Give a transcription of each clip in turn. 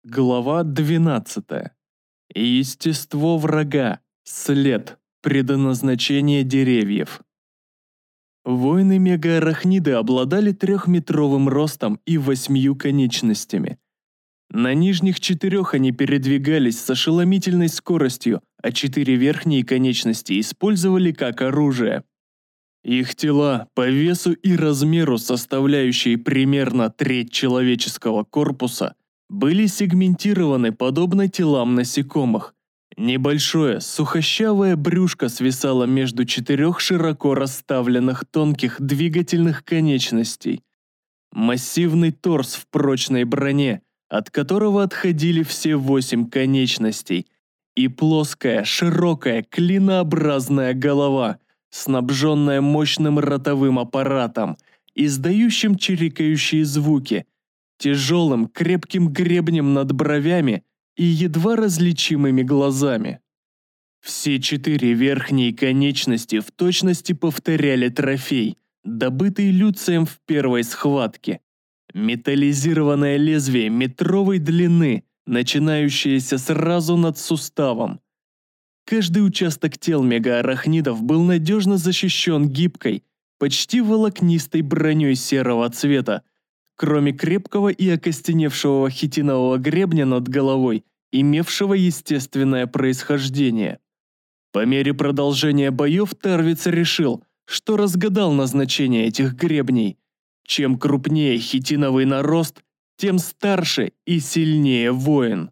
Глава 12. Естество врага. След. Предназначение деревьев. Воины-мегаарахниды обладали 3-метровым ростом и 8 конечностями. На нижних 4 они передвигались с ошеломительной скоростью, а 4 верхние конечности использовали как оружие. Их тела, по весу и размеру составляющие примерно треть человеческого корпуса, были сегментированы подобно телам насекомых. Небольшое, сухощавое брюшко свисало между 4 широко расставленных тонких двигательных конечностей. Массивный торс в прочной броне, от которого отходили все 8 конечностей, и плоская, широкая, клинообразная голова, снабженная мощным ротовым аппаратом, издающим чирикающие звуки, тяжелым крепким гребнем над бровями и едва различимыми глазами. Все 4 верхние конечности в точности повторяли трофей, добытый Люцием в первой схватке. Металлизированное лезвие метровой длины, начинающееся сразу над суставом. Каждый участок тел мегаарахнидов был надежно защищен гибкой, почти волокнистой броней серого цвета, кроме крепкого и окостеневшего хитинового гребня над головой, имевшего естественное происхождение. По мере продолжения боев Тарвиц решил, что разгадал назначение этих гребней. Чем крупнее хитиновый нарост, тем старше и сильнее воин.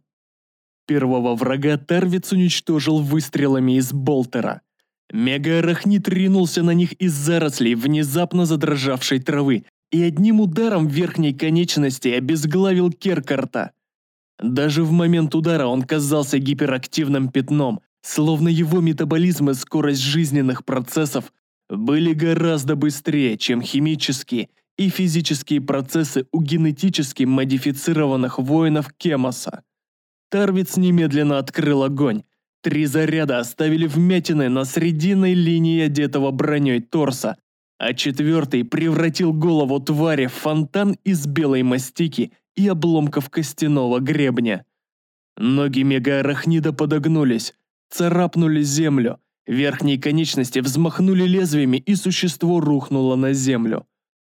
Первого врага Тарвиц уничтожил выстрелами из болтера. Мегаарахнид ринулся на них из зарослей внезапно задрожавшей травы и одним ударом верхней конечности обезглавил Керкарта. Даже в момент удара он казался гиперактивным пятном, словно его метаболизм и скорость жизненных процессов были гораздо быстрее, чем химические и физические процессы у генетически модифицированных воинов Кемоса. Тарвиц немедленно открыл огонь. 3 заряда оставили вмятины на срединной линии одетого броней торса, а 4-й превратил голову твари в фонтан из белой мастики и обломков костяного гребня. Ноги мегаарахнида подогнулись, царапнули землю, верхние конечности взмахнули лезвиями, и существо рухнуло на землю.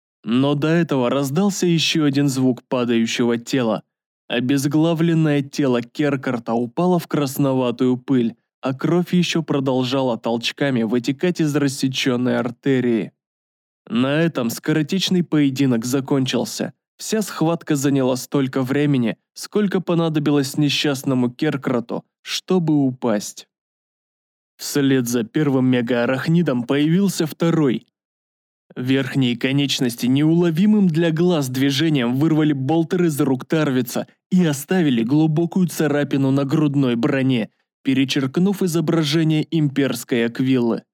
Но до этого раздался еще один звук падающего тела. Обезглавленное тело Керкарта упало в красноватую пыль, а кровь еще продолжала толчками вытекать из рассеченной артерии. На этом скоротечный поединок закончился. Вся схватка заняла столько времени, сколько понадобилось несчастному Керкрату, чтобы упасть. Вслед за первым мегаарахнидом появился второй. Верхние конечности неуловимым для глаз движением вырвали болтер из рук Тарвица и оставили глубокую царапину на грудной броне, перечеркнув изображение имперской аквиллы.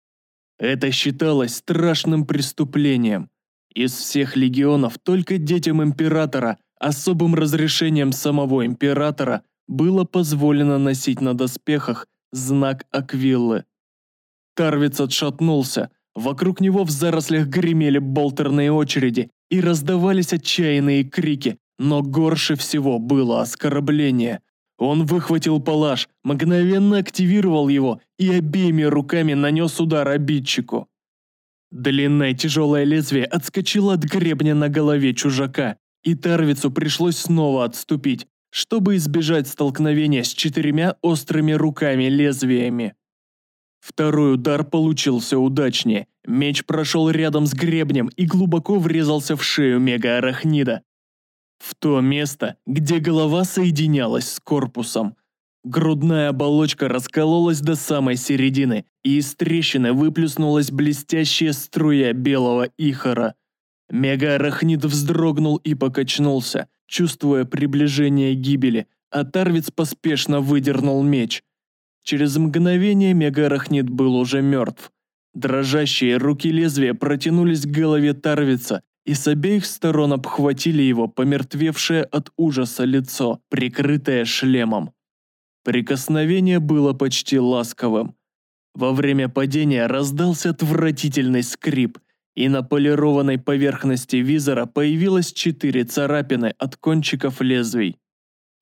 Это считалось страшным преступлением. Из всех легионов только детям императора, особым разрешением самого императора, было позволено носить на доспехах знак аквиллы. Тарвиц отшатнулся, вокруг него в зарослях гремели болтерные очереди и раздавались отчаянные крики, но горше всего было оскорбление. Он выхватил палаш, мгновенно активировал его и обеими руками нанес удар обидчику. Длинное тяжелое лезвие отскочило от гребня на голове чужака, и Тарвицу пришлось снова отступить, чтобы избежать столкновения с 4 острыми руками-лезвиями. Второй удар получился удачнее. Меч прошел рядом с гребнем и глубоко врезался в шею мегаарахнида. В то место, где голова соединялась с корпусом. Грудная оболочка раскололась до самой середины, и из трещины выплеснулась блестящая струя белого ихора. Мегаарахнид вздрогнул и покачнулся, чувствуя приближение гибели, а Тарвиц поспешно выдернул меч. Через мгновение мегаарахнид был уже мертв. Дрожащие руки лезвия протянулись к голове Тарвица и с обеих сторон обхватили его помертвевшее от ужаса лицо, прикрытое шлемом. Прикосновение было почти ласковым. Во время падения раздался отвратительный скрип, и на полированной поверхности визора появилось 4 царапины от кончиков лезвий.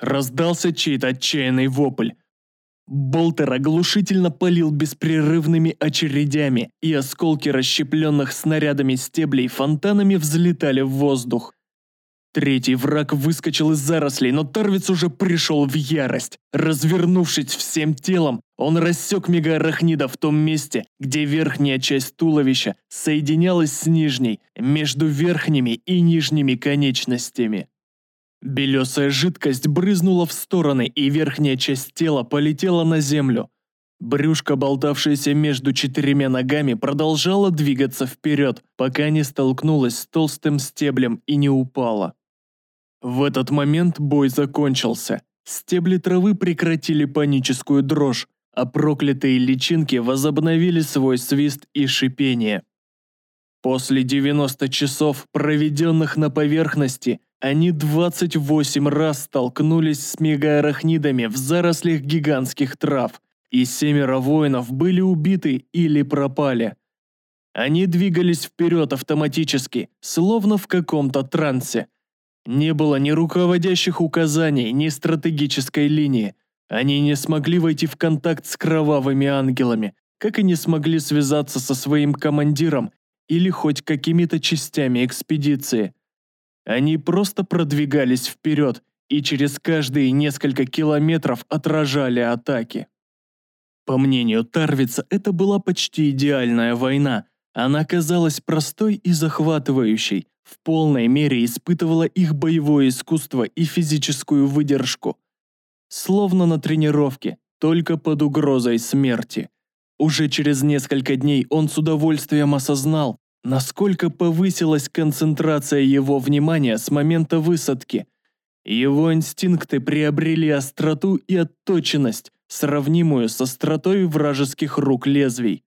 Раздался чей-то отчаянный вопль. Болтер оглушительно палил беспрерывными очередями, и осколки расщепленных снарядами стеблей фонтанами взлетали в воздух. Третий враг выскочил из зарослей, но Тарвиц уже пришел в ярость. Развернувшись всем телом, он рассек мегаарахнида в том месте, где верхняя часть туловища соединялась с нижней, между верхними и нижними конечностями. Белесая жидкость брызнула в стороны, и верхняя часть тела полетела на землю. Брюшко, болтавшееся между четырьмя ногами, продолжало двигаться вперед, пока не столкнулось с толстым стеблем и не упало. В этот момент бой закончился. Стебли травы прекратили паническую дрожь, а проклятые личинки возобновили свой свист и шипение. После 90 часов, проведенных на поверхности, они 28 раз столкнулись с мегаарахнидами в зарослях гигантских трав, и 7 воинов были убиты или пропали. Они двигались вперед автоматически, словно в каком-то трансе. Не было ни руководящих указаний, ни стратегической линии. Они не смогли войти в контакт с кровавыми ангелами, как и не смогли связаться со своим командиром или хоть какими-то частями экспедиции. Они просто продвигались вперед и через каждые несколько километров отражали атаки. По мнению Тарвица, это была почти идеальная война. Она казалась простой и захватывающей, в полной мере испытывала их боевое искусство и физическую выдержку. Словно на тренировке, только под угрозой смерти. Уже через несколько дней он с удовольствием осознал, насколько повысилась концентрация его внимания с момента высадки. Его инстинкты приобрели остроту и отточенность, сравнимую с остротой вражеских рук лезвий.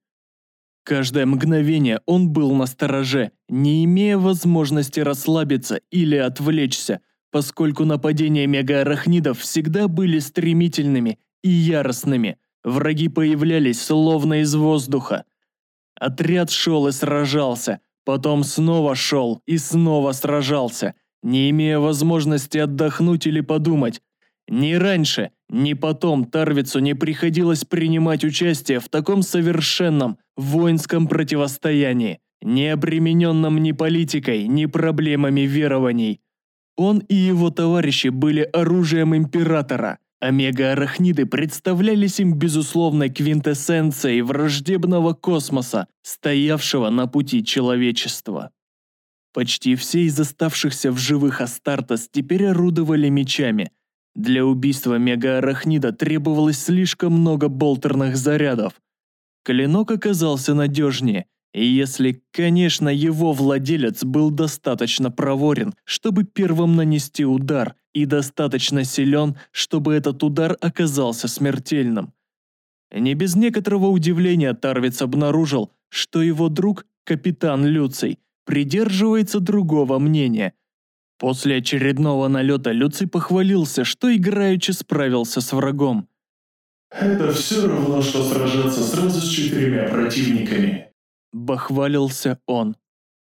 Каждое мгновение он был настороже, не имея возможности расслабиться или отвлечься, поскольку нападения мегаарахнидов всегда были стремительными и яростными. Враги появлялись словно из воздуха. Отряд шел и сражался, потом снова шел и снова сражался, не имея возможности отдохнуть или подумать. Ни раньше, ни потом Тарвицу не приходилось принимать участие в таком совершенном воинском противостоянии, не обремененном ни политикой, ни проблемами верований. Он и его товарищи были оружием императора, а мегаарахниды представлялись им безусловной квинтэссенцией враждебного космоса, стоявшего на пути человечества. Почти все из оставшихся в живых Астартес теперь орудовали мечами. Для убийства мегаарахнида требовалось слишком много болтерных зарядов. Клинок оказался надежнее, и если, конечно, его владелец был достаточно проворен, чтобы первым нанести удар, и достаточно силен, чтобы этот удар оказался смертельным. Не без некоторого удивления Тарвиц обнаружил, что его друг, капитан Люций, придерживается другого мнения. После очередного налета Люций похвалился, что играючи справился с врагом. «Это все равно, что сражаться сразу с 4 противниками», – бахвалился он.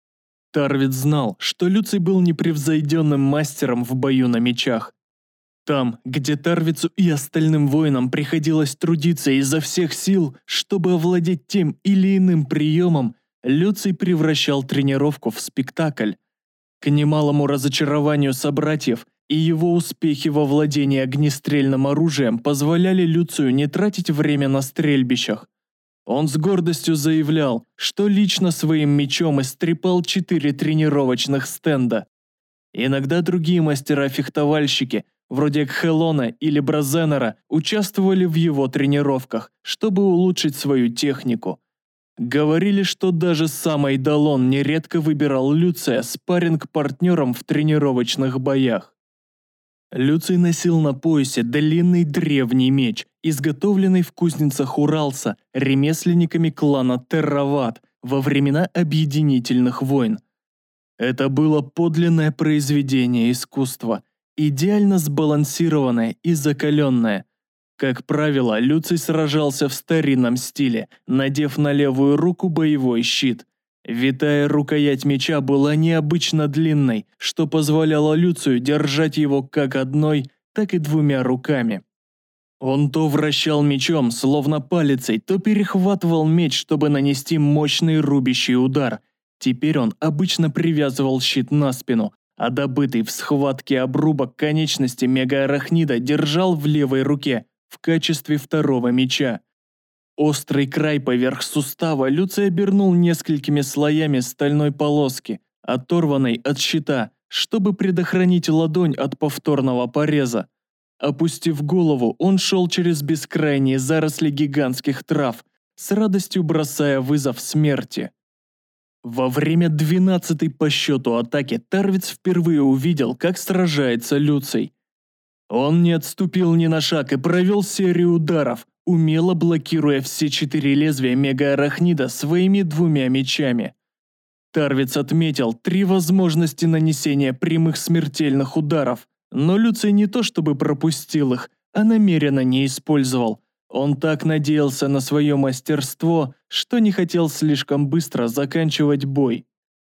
Тарвиц знал, что Люций был непревзойденным мастером в бою на мечах. Там, где Тарвицу и остальным воинам приходилось трудиться изо всех сил, чтобы овладеть тем или иным приемом, Люций превращал тренировку в спектакль. К немалому разочарованию собратьев и его успехи во владении огнестрельным оружием позволяли Люцию не тратить время на стрельбищах. Он с гордостью заявлял, что лично своим мечом истрепал 4 тренировочных стенда. Иногда другие мастера-фехтовальщики, вроде Кхелона или Бразенера, участвовали в его тренировках, чтобы улучшить свою технику. Говорили, что даже сам Айдолон нередко выбирал Люция спарринг-партнером в тренировочных боях. Люций носил на поясе длинный древний меч, изготовленный в кузницах Уралса ремесленниками клана Террават во времена объединительных войн. Это было подлинное произведение искусства, идеально сбалансированное и закаленное. Как правило, Люций сражался в старинном стиле, надев на левую руку боевой щит. Витая рукоять меча была необычно длинной, что позволяло Люцию держать его как одной, так и двумя руками. Он то вращал мечом, словно палицей, то перехватывал меч, чтобы нанести мощный рубящий удар. Теперь он обычно привязывал щит на спину, а добытый в схватке обрубок конечности мегаарахнида держал в левой руке в качестве второго меча. Острый край поверх сустава Люций обернул несколькими слоями стальной полоски, оторванной от щита, чтобы предохранить ладонь от повторного пореза. Опустив голову, он шел через бескрайние заросли гигантских трав, с радостью бросая вызов смерти. Во время 12-й по счету атаки Тарвиц впервые увидел, как сражается Люций. Он не отступил ни на шаг и провел серию ударов, умело блокируя все 4 лезвия мегаарахнида своими двумя мечами. Тарвиц отметил 3 возможности нанесения прямых смертельных ударов, но Люций не то чтобы пропустил их, а намеренно не использовал. Он так надеялся на свое мастерство, что не хотел слишком быстро заканчивать бой.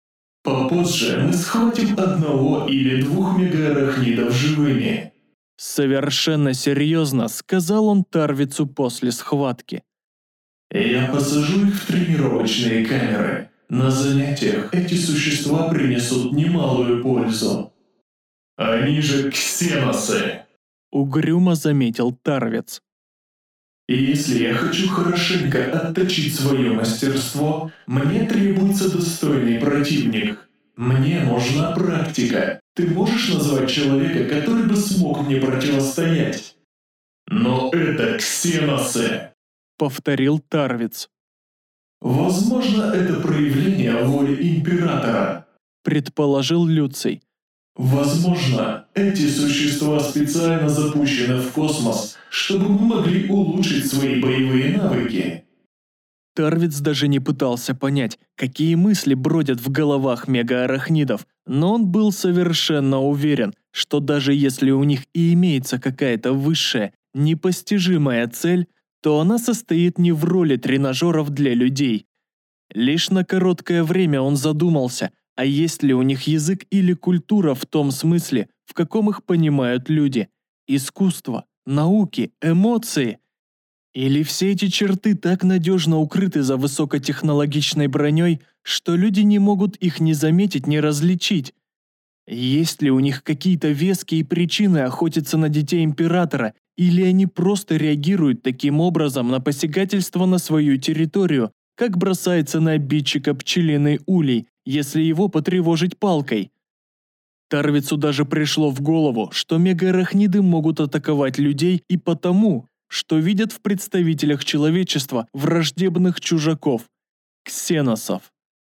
Попозже мы схватим 1 или 2 мегаарахнидов живыми. Совершенно серьезно сказал он Тарвицу после схватки. Я посажу их в тренировочные камеры. На занятиях эти существа принесут немалую пользу. Они же ксеносы. Угрюмо заметил Тарвиц. И если я хочу хорошенько отточить свое мастерство, мне требуется достойный противник. Мне нужна практика. Ты можешь назвать человека, который бы смог мне противостоять? Но это ксеносы, повторил Тарвиц. Возможно, это проявление воли Императора, предположил Люций. Возможно, эти существа специально запущены в космос, чтобы мы могли улучшить свои боевые навыки. Тарвиц даже не пытался понять, какие мысли бродят в головах мегаарахнидов, но он был совершенно уверен, что даже если у них и имеется какая-то высшая, непостижимая цель, то она состоит не в роли тренажеров для людей. Лишь на короткое время он задумался, а есть ли у них язык или культура в том смысле, в каком их понимают люди, искусство, науки, эмоции. Или все эти черты так надежно укрыты за высокотехнологичной броней, что люди не могут их ни заметить, ни различить. Есть ли у них какие-то веские причины охотиться на детей Императора, или они просто реагируют таким образом на посягательство на свою территорию, как бросается на обидчика пчелиный улей, если его потревожить палкой? Тарвицу даже пришло в голову, что мегаарахниды могут атаковать людей и потому, что видят в представителях человечества враждебных чужаков, ксеносов.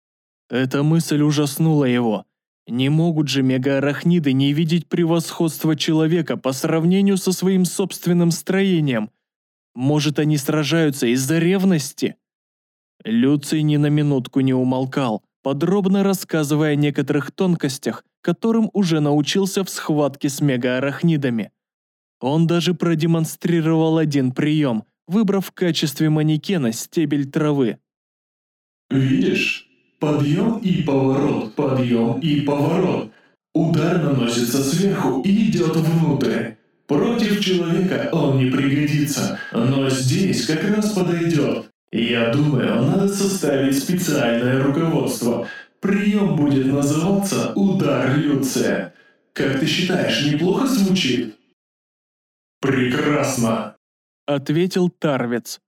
Эта мысль ужаснула его. Не могут же мегаарахниды не видеть превосходства человека по сравнению со своим собственным строением. Может, они сражаются из-за ревности? Люций ни на минутку не умолкал, подробно рассказывая о некоторых тонкостях, которым уже научился в схватке с мегаарахнидами. Он даже продемонстрировал один прием, выбрав в качестве манекена стебель травы. Видишь? Подъем и поворот, подъем и поворот. Удар наносится сверху и идет внутрь. Против человека он не пригодится, но здесь как раз подойдет. Я думаю, надо составить специальное руководство. Прием будет называться «Удар Люция». Как ты считаешь, неплохо звучит? Прекрасно, ответил Тарвиц.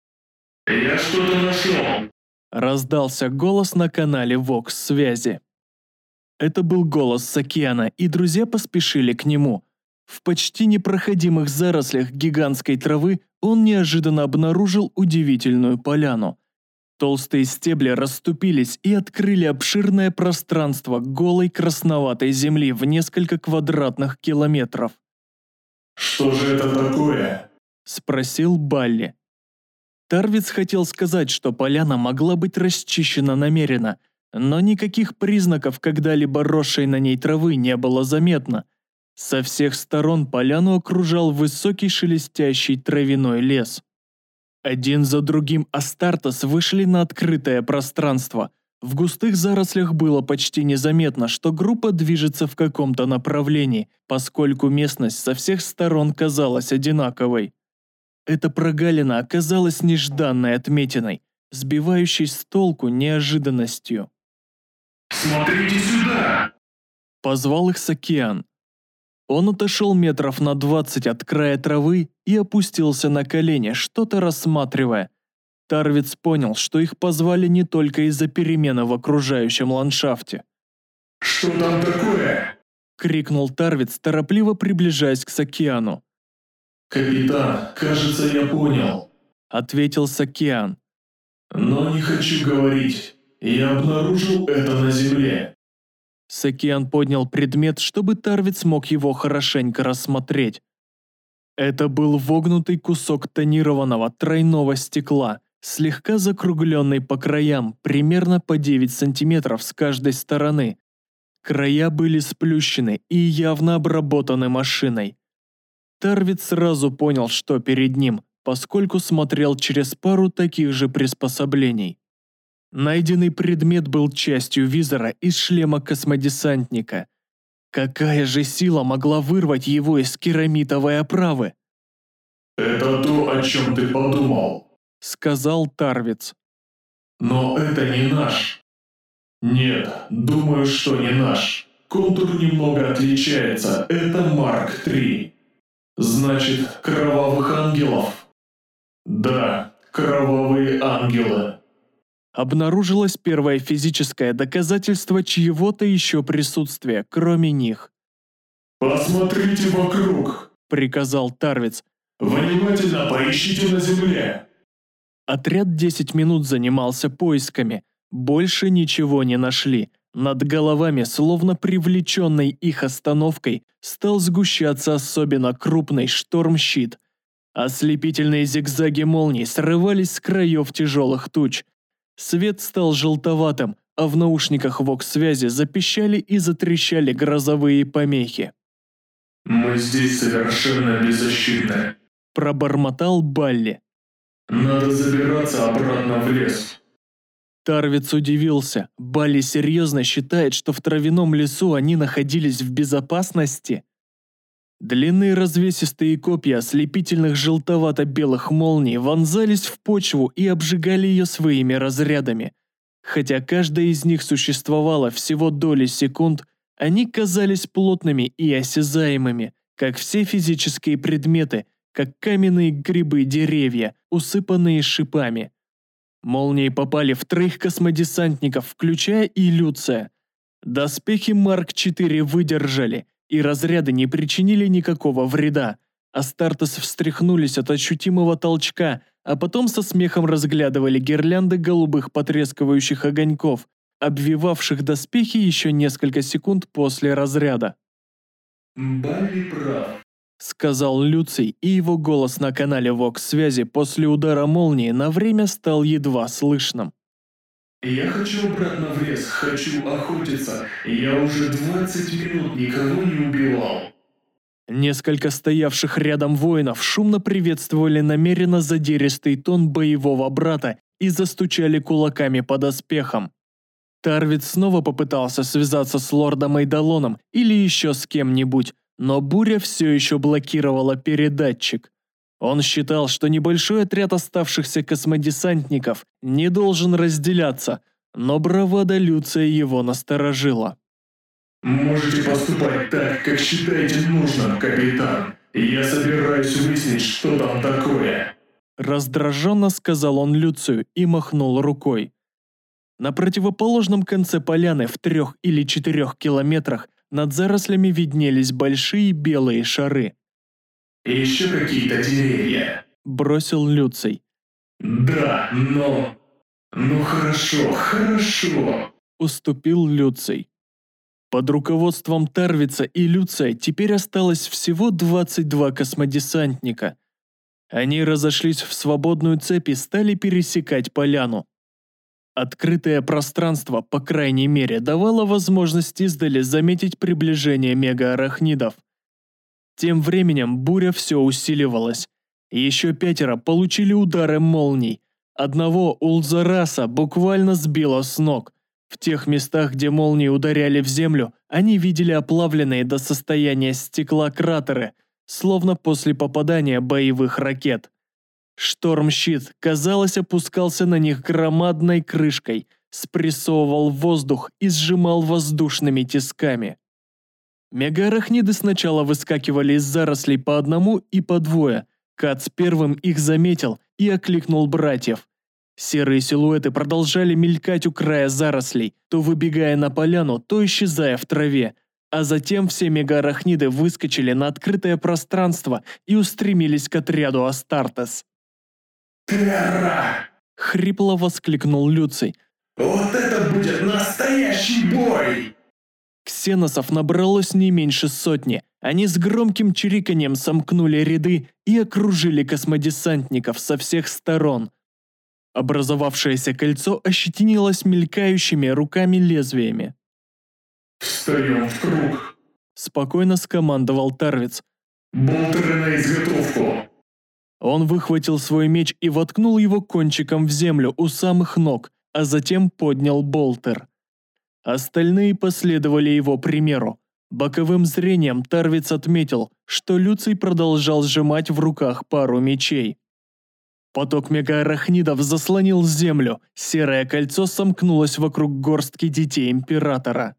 Я что-то нашел. Раздался голос на канале Vox-связи. Это был голос с океана, и друзья поспешили к нему. В почти непроходимых зарослях гигантской травы он неожиданно обнаружил удивительную поляну. Толстые стебли расступились и открыли обширное пространство голой красноватой земли в несколько квадратных километров. «Что же это такое?» – спросил Балли. Тарвиц хотел сказать, что поляна могла быть расчищена намеренно, но никаких признаков когда-либо росшей на ней травы не было заметно. Со всех сторон поляну окружал высокий шелестящий травяной лес. Один за другим Астартес вышли на открытое пространство. В густых зарослях было почти незаметно, что группа движется в каком-то направлении, поскольку местность со всех сторон казалась одинаковой. Эта прогалина оказалась нежданной отметиной, сбивающей с толку неожиданностью. «Смотрите сюда!» Позвал их Сакиан. Он отошел метров на 20 от края травы и опустился на колени, что-то рассматривая. Тарвиц понял, что их позвали не только из-за перемены в окружающем ландшафте. «Что там такое?» — крикнул Тарвиц, торопливо приближаясь к Сакиану. «Капитан, кажется, я понял», — ответил Сакиан. «но не хочу говорить. Я обнаружил это на земле». Сакиан поднял предмет, чтобы Тарвиц мог его хорошенько рассмотреть. Это был вогнутый кусок тонированного тройного стекла, слегка закругленный по краям, примерно по 9 сантиметров с каждой стороны. Края были сплющены и явно обработаны машиной. Тарвиц сразу понял, что перед ним, поскольку смотрел через пару таких же приспособлений. Найденный предмет был частью визора из шлема космодесантника. Какая же сила могла вырвать его из керамитовой оправы? «Это то, о чем ты подумал», — сказал Тарвиц. «но это не наш». «Нет, думаю, что не наш. Контур немного отличается. Это Марк 3. Значит, кровавых ангелов?» «Да, кровавые ангелы». Обнаружилось первое физическое доказательство чьего-то еще присутствия, кроме них. «Посмотрите вокруг», — приказал Тарвиц. «Внимательно поищите на земле». Отряд 10 минут занимался поисками. Больше ничего не нашли. Над головами, словно привлеченный их остановкой, стал сгущаться особенно крупный шторм-щит. Ослепительные зигзаги молний срывались с краев тяжелых туч. Свет стал желтоватым, а в наушниках ВОКС-связи запищали и затрещали грозовые помехи. «Мы здесь совершенно беззащитны», – пробормотал Балли. «Надо забираться обратно в лес». Тарвиц удивился. Балли серьезно считает, что в травяном лесу они находились в безопасности? Длинные развесистые копья ослепительных желтовато-белых молний вонзались в почву и обжигали ее своими разрядами. Хотя каждая из них существовала всего доли секунд, они казались плотными и осязаемыми, как все физические предметы, как каменные грибы деревья, усыпанные шипами. Молнии попали в 3 космодесантников, включая и Люция. Доспехи Марк-4 выдержали, и разряды не причинили никакого вреда. Астартес встряхнулись от ощутимого толчка, а потом со смехом разглядывали гирлянды голубых потрескивающих огоньков, обвивавших доспехи еще несколько секунд после разряда. «Балли прав», — сказал Люций, и его голос на канале ВОКС-связи после удара молнии на время стал едва слышным. «Я хочу обратно в лес, хочу охотиться. Я уже 20 минут никого не убивал». Несколько стоявших рядом воинов шумно приветствовали намеренно задиристый тон боевого брата и застучали кулаками по доспехам. Тарвиц снова попытался связаться с лордом Эйдалоном или еще с кем-нибудь, но буря все еще блокировала передатчик. Он считал, что небольшой отряд оставшихся космодесантников не должен разделяться, но бравада Люция его насторожила. «Можете поступать так, как считаете нужным, капитан. Я собираюсь выяснить, что там такое». Раздраженно сказал он Люцию и махнул рукой. На противоположном конце поляны в 3 или 4 километрах над зарослями виднелись большие белые шары. «Еще какие-то деревья», – бросил Люций. «Да, но... Ну хорошо, хорошо», – уступил Люций. Под руководством Тарвица и Люция теперь осталось всего 22 космодесантника. Они разошлись в свободную цепь и стали пересекать поляну. Открытое пространство, по крайней мере, давало возможность издали заметить приближение мегаарахнидов. Тем временем буря все усиливалась. Еще 5 получили удары молний. Одного Улзараса буквально сбило с ног. В тех местах, где молнии ударяли в землю, они видели оплавленные до состояния стекла кратеры, словно после попадания боевых ракет. Штормщит, казалось, опускался на них громадной крышкой, спрессовывал воздух и сжимал воздушными тисками. Мегаарахниды сначала выскакивали из зарослей по одному и по двое. Кац первым их заметил и окликнул братьев. Серые силуэты продолжали мелькать у края зарослей, то выбегая на поляну, то исчезая в траве, а затем все мегаарахниды выскочили на открытое пространство и устремились к отряду Астартес. «Терра!» — хрипло воскликнул Люций. «Вот это будет настоящий бой!» Ксеносов набралось не меньше сотни. Они с громким чириканьем сомкнули ряды и окружили космодесантников со всех сторон. Образовавшееся кольцо ощетинилось мелькающими руками-лезвиями. «Встаем в круг!» — спокойно скомандовал Тарвиц. «Болтеры на изготовку!» Он выхватил свой меч и воткнул его кончиком в землю у самых ног, а затем поднял болтер. Остальные последовали его примеру. Боковым зрением Тарвиц отметил, что Люций продолжал сжимать в руках пару мечей. Поток мегаарахнидов заслонил землю, серое кольцо сомкнулось вокруг горстки детей Императора.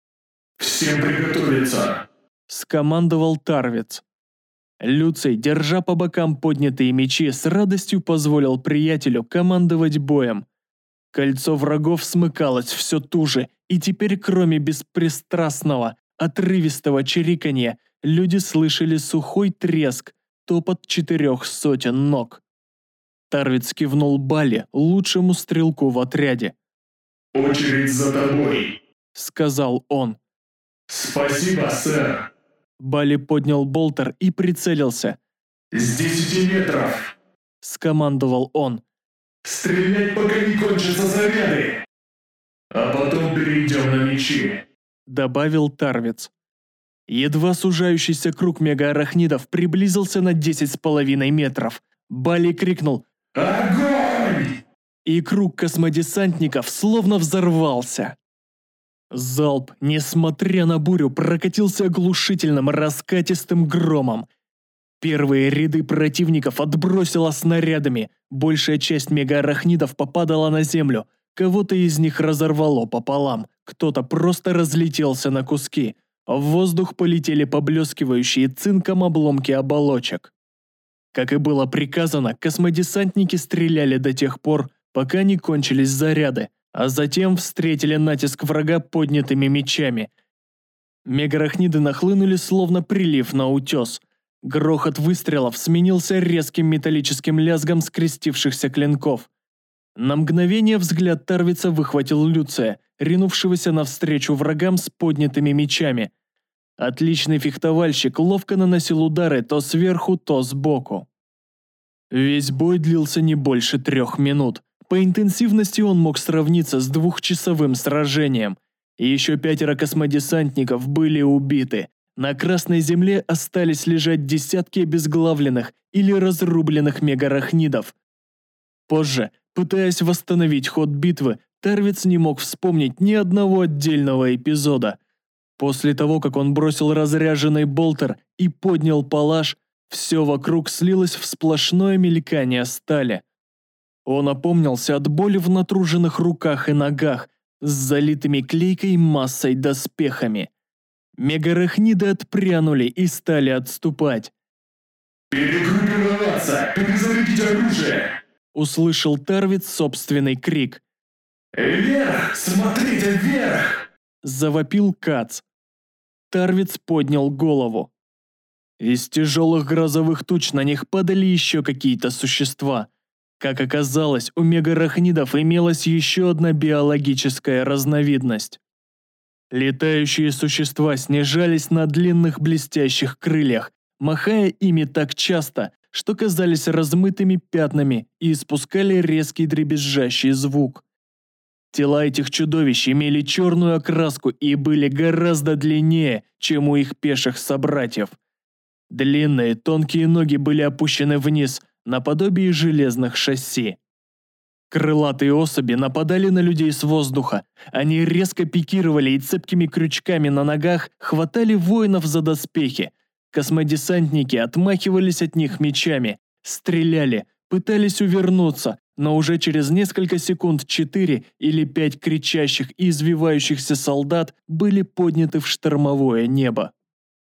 «Всем приготовиться!» — скомандовал Тарвиц. Люций, держа по бокам поднятые мечи, с радостью позволил приятелю командовать боем. Кольцо врагов смыкалось все туже, и теперь кроме беспристрастного, отрывистого чириканья, люди слышали сухой треск, топот 400 ног. Тарвиц кивнул Бали, лучшему стрелку в отряде. «Очередь за тобой», — сказал он. «Спасибо, сэр». Бали поднял болтер и прицелился. «С 10 метров», — скомандовал он. «Стрелять, пока не кончатся заряды. А потом перейдем на мечи», — добавил Тарвиц. Едва сужающийся круг мегаарахнидов приблизился на 10,5 метров. Бали крикнул «Огонь!» и круг космодесантников словно взорвался. Залп, несмотря на бурю, прокатился оглушительным раскатистым громом. Первые ряды противников отбросило снарядами, большая часть мегаарахнидов попадала на землю, кого-то из них разорвало пополам, кто-то просто разлетелся на куски, а в воздух полетели поблескивающие цинком обломки оболочек. Как и было приказано, космодесантники стреляли до тех пор, пока не кончились заряды, а затем встретили натиск врага поднятыми мечами. Мегаарахниды нахлынули словно прилив на утес. Грохот выстрелов сменился резким металлическим лязгом скрестившихся клинков. На мгновение взгляд Тарвица выхватил Люция, ринувшегося навстречу врагам с поднятыми мечами. Отличный фехтовальщик ловко наносил удары то сверху, то сбоку. Весь бой длился не больше 3 минут. По интенсивности он мог сравниться с 2-часовым сражением. И еще 5 космодесантников были убиты. На Красной Земле остались лежать десятки обезглавленных или разрубленных мегаарахнидов. Позже, пытаясь восстановить ход битвы, Тарвиц не мог вспомнить ни одного отдельного эпизода. После того, как он бросил разряженный болтер и поднял палаш, все вокруг слилось в сплошное мелькание стали. Он опомнился от боли в натруженных руках и ногах с залитыми клейкой массой доспехами. Мегаарахниды отпрянули и стали отступать. «Перегруппироваться! Перезарядить оружие!» — услышал Тарвиц собственный крик. «Вверх! Смотрите вверх!» — завопил Кац. Тарвиц поднял голову. Из тяжелых грозовых туч на них падали еще какие-то существа. Как оказалось, у мегаарахнидов имелась еще одна биологическая разновидность. Летающие существа снижались на длинных блестящих крыльях, махая ими так часто, что казались размытыми пятнами и испускали резкий дребезжащий звук. Тела этих чудовищ имели черную окраску и были гораздо длиннее, чем у их пеших собратьев. Длинные тонкие ноги были опущены вниз, наподобие железных шасси. Крылатые особи нападали на людей с воздуха. Они резко пикировали и цепкими крючками на ногах хватали воинов за доспехи. Космодесантники отмахивались от них мечами, стреляли, пытались увернуться, но уже через несколько секунд 4 или 5 кричащих и извивающихся солдат были подняты в штормовое небо.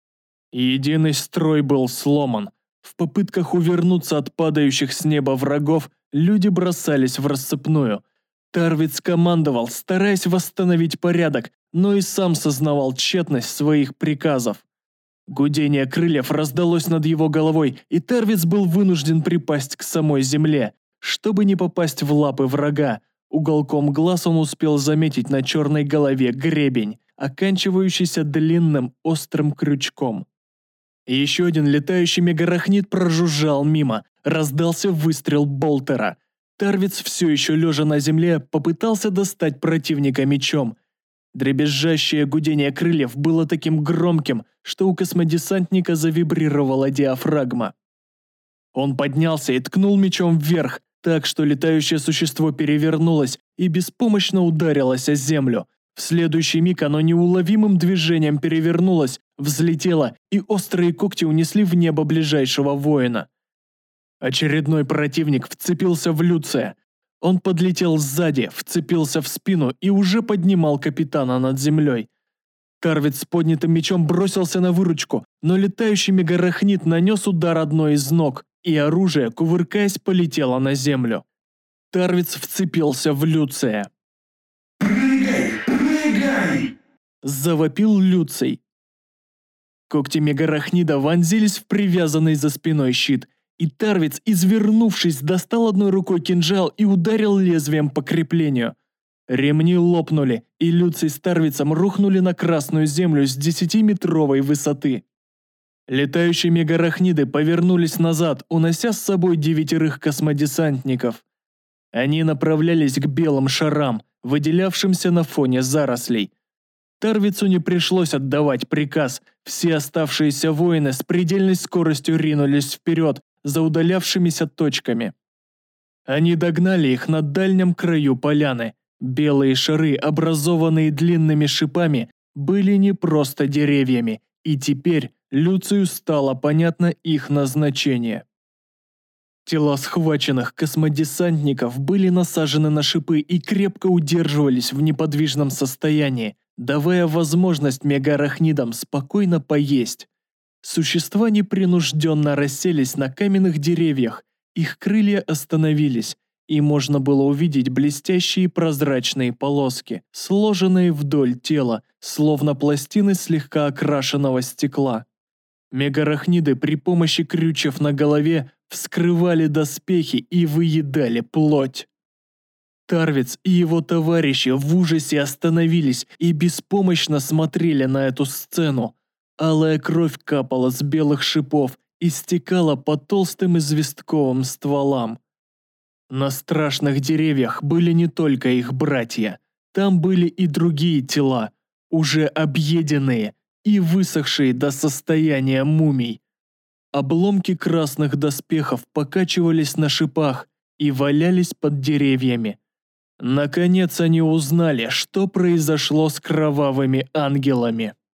Единый строй был сломан. В попытках увернуться от падающих с неба врагов люди бросались в рассыпную. Тарвиц командовал, стараясь восстановить порядок, но и сам сознавал тщетность своих приказов. Гудение крыльев раздалось над его головой, и Тарвиц был вынужден припасть к самой земле. Чтобы не попасть в лапы врага, уголком глаз он успел заметить на черной голове гребень, оканчивающийся длинным острым крючком. Еще один летающий мегарахнит прожужжал мимо, раздался выстрел болтера. Тарвиц, все еще лежа на земле, попытался достать противника мечом. Дребезжащее гудение крыльев было таким громким, что у космодесантника завибрировала диафрагма. Он поднялся и ткнул мечом вверх, так что летающее существо перевернулось и беспомощно ударилось о землю. В следующий миг оно неуловимым движением перевернулось, взлетело, и острые когти унесли в небо ближайшего воина. Очередной противник вцепился в Люция. Он подлетел сзади, вцепился в спину и уже поднимал капитана над землей. Тарвиц с поднятым мечом бросился на выручку, но летающий мегарахнит нанес удар одной из ног, и оружие, кувыркаясь, полетело на землю. Тарвиц вцепился в Люция. «Прыгай! Прыгай!» – завопил Люций. Когти мегарахнида вонзились в привязанный за спиной щит, и Тарвиц, извернувшись, достал одной рукой кинжал и ударил лезвием по креплению. Ремни лопнули, и Люций с Тарвицем рухнули на красную землю с 10-метровой высоты. Летающие мегарахниды повернулись назад, унося с собой 9 космодесантников. Они направлялись к белым шарам, выделявшимся на фоне зарослей. Тарвицу не пришлось отдавать приказ, все оставшиеся воины с предельной скоростью ринулись вперед за удалявшимися точками. Они догнали их на дальнем краю поляны. Белые шары, образованные длинными шипами, были не просто деревьями, и теперь Люцию стало понятно их назначение. Тела схваченных космодесантников были насажены на шипы и крепко удерживались в неподвижном состоянии, давая возможность мегарахнидам спокойно поесть. Существа непринужденно расселись на каменных деревьях, их крылья остановились, и можно было увидеть блестящие прозрачные полоски, сложенные вдоль тела, словно пластины слегка окрашенного стекла. Мегарахниды при помощи крючев на голове вскрывали доспехи и выедали плоть. Тарвиц и его товарищи в ужасе остановились и беспомощно смотрели на эту сцену. Алая кровь капала с белых шипов и стекала по толстым известковым стволам. На страшных деревьях были не только их братья, там были и другие тела, уже объеденные и высохшие до состояния мумий. Обломки красных доспехов покачивались на шипах и валялись под деревьями. Наконец они узнали, что произошло с кровавыми ангелами.